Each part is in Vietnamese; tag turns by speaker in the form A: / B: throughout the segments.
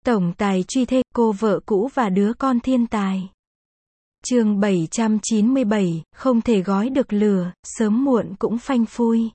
A: Tổng tài truy thê, cô vợ cũ và đứa con thiên tài. Chương 797, không thể gói được lửa, sớm muộn cũng phanh phui.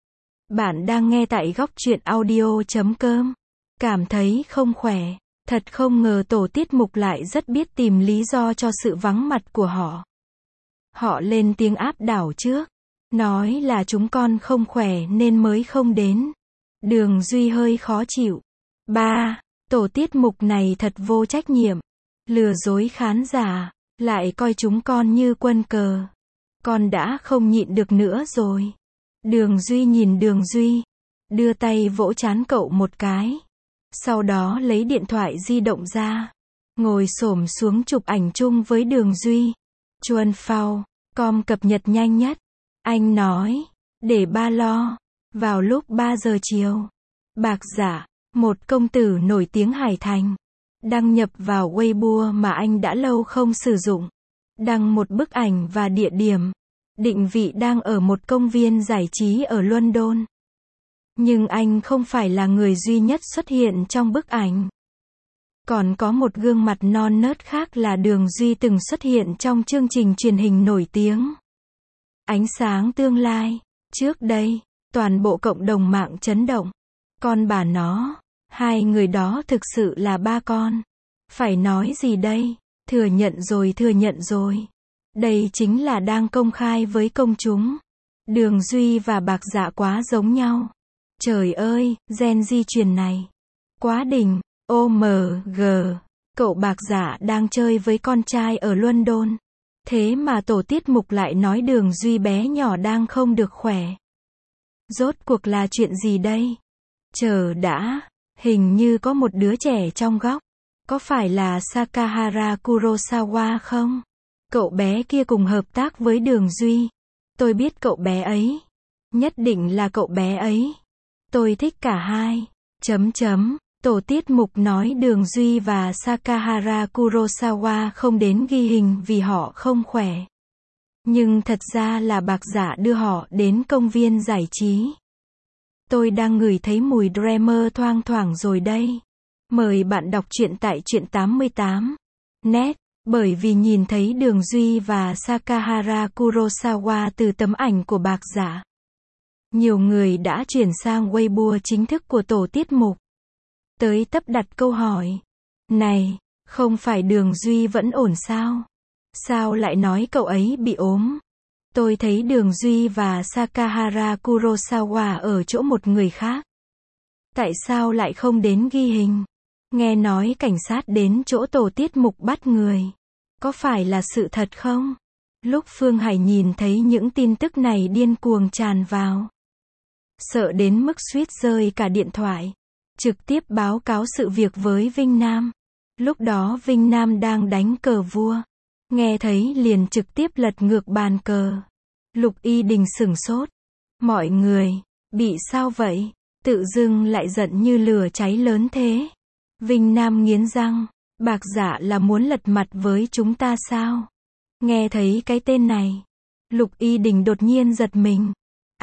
A: Bạn đang nghe tại góc truyện audio.com. Cảm thấy không khỏe. Thật không ngờ tổ tiết mục lại rất biết tìm lý do cho sự vắng mặt của họ. Họ lên tiếng áp đảo trước. Nói là chúng con không khỏe nên mới không đến. Đường Duy hơi khó chịu. Ba, tổ tiết mục này thật vô trách nhiệm. Lừa dối khán giả, lại coi chúng con như quân cờ. Con đã không nhịn được nữa rồi. Đường Duy nhìn Đường Duy, đưa tay vỗ trán cậu một cái. Sau đó lấy điện thoại di động ra, ngồi xổm xuống chụp ảnh chung với Đường Duy. Chuan Phao, com cập nhật nhanh nhất. Anh nói, để ba lo. Vào lúc 3 giờ chiều, Bạc Dạ, một công tử nổi tiếng Hải Thành, đăng nhập vào Weibo mà anh đã lâu không sử dụng. Đăng một bức ảnh và địa điểm. Định vị đang ở một công viên giải trí ở London. Nhưng anh không phải là người duy nhất xuất hiện trong bức ảnh. Còn có một gương mặt non nớt khác là Đường Duy từng xuất hiện trong chương trình truyền hình nổi tiếng Ánh sáng tương lai. Trước đây, toàn bộ cộng đồng mạng chấn động. Con bà nó, hai người đó thực sự là ba con. Phải nói gì đây? Thừa nhận rồi. Đây chính là đang công khai với công chúng. Đường Duy và Bạc Dạ quá giống nhau. Trời ơi, gen di truyền này. Quá đỉnh. OMG. Cậu Bạc Dạ đang chơi với con trai ở London. Thế mà tổ tiết mục lại nói Đường Duy bé nhỏ đang không được khỏe. Rốt cuộc là chuyện gì đây? Chờ đã. Hình như có một đứa trẻ trong góc. Có phải là Sakahara Kurosawa không? Cậu bé kia cùng hợp tác với Đường Duy. Tôi biết cậu bé ấy. Nhất định là cậu bé ấy. Tôi thích cả hai. Tổ tiết mục nói Đường Duy và Sakahara Kurosawa không đến ghi hình vì họ không khỏe. Nhưng thật ra là Bạc Dạ đưa họ đến công viên giải trí. Tôi đang ngửi thấy mùi Dreamer thoang thoảng rồi đây. Mời bạn đọc truyện tại truyện88net. Bởi vì nhìn thấy Đường Duy và Sakahara Kurosawa từ tấm ảnh của Bạc Dạ, nhiều người đã chuyển sang Weibo chính thức của tổ tiết mục. Tới tấp đặt câu hỏi. Này, không phải Đường Duy vẫn ổn sao? Sao lại nói cậu ấy bị ốm? Tôi thấy Đường Duy và Sakahara Kurosawa ở chỗ một người khác. Tại sao lại không đến ghi hình? Nghe nói cảnh sát đến chỗ tổ tiết mục bắt người. Có phải là sự thật không? Lúc Phương Hải nhìn thấy những tin tức này điên cuồng tràn vào. Sợ đến mức suýt rơi cả điện thoại. Trực tiếp báo cáo sự việc với Vinh Nam. Lúc đó Vinh Nam đang đánh cờ vua. Nghe thấy liền trực tiếp lật ngược bàn cờ. Lục Y Đình sửng sốt. Mọi người, bị sao vậy? Tự dưng lại giận như lửa cháy lớn thế. Vinh Nam nghiến răng. Bạc Dạ là muốn lật mặt với chúng ta sao? Nghe thấy cái tên này. Lục Y Đình đột nhiên giật mình.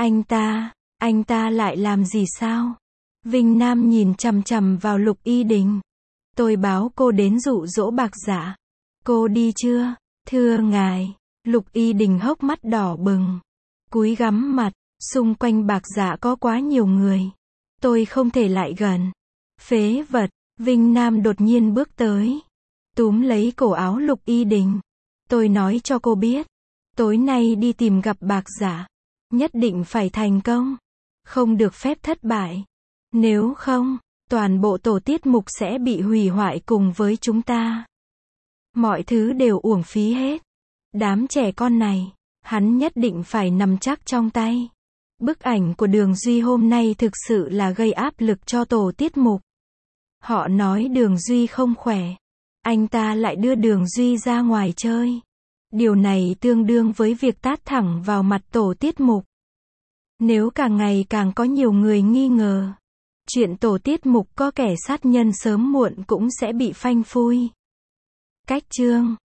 A: Anh ta lại làm gì sao? Vinh Nam nhìn chằm chằm vào Lục Y Đình. Tôi báo cô đến dụ dỗ Bạc Dạ. Cô đi chưa? Thưa ngài. Lục Y Đình hốc mắt đỏ bừng. Cúi gắm mặt. Xung quanh Bạc Dạ có quá nhiều người. Tôi không thể lại gần. Phế vật. Vinh Nam đột nhiên bước tới. Túm lấy cổ áo Lục Y Đình. Tôi nói cho cô biết. Tối nay đi tìm gặp Bạc Dạ. Nhất định phải thành công. Không được phép thất bại. Nếu không, toàn bộ tổ tiết mục sẽ bị hủy hoại cùng với chúng ta. Mọi thứ đều uổng phí hết. Đám trẻ con này, hắn nhất định phải nắm chắc trong tay. Bức ảnh của Đường Duy hôm nay thực sự là gây áp lực cho tổ tiết mục. Họ nói Đường Duy không khỏe. Anh ta lại đưa Đường Duy ra ngoài chơi. Điều này tương đương với việc tát thẳng vào mặt tổ tiết mục. Nếu càng ngày càng có nhiều người nghi ngờ, chuyện tổ tiết mục có kẻ sát nhân sớm muộn cũng sẽ bị phanh phui. Cách chương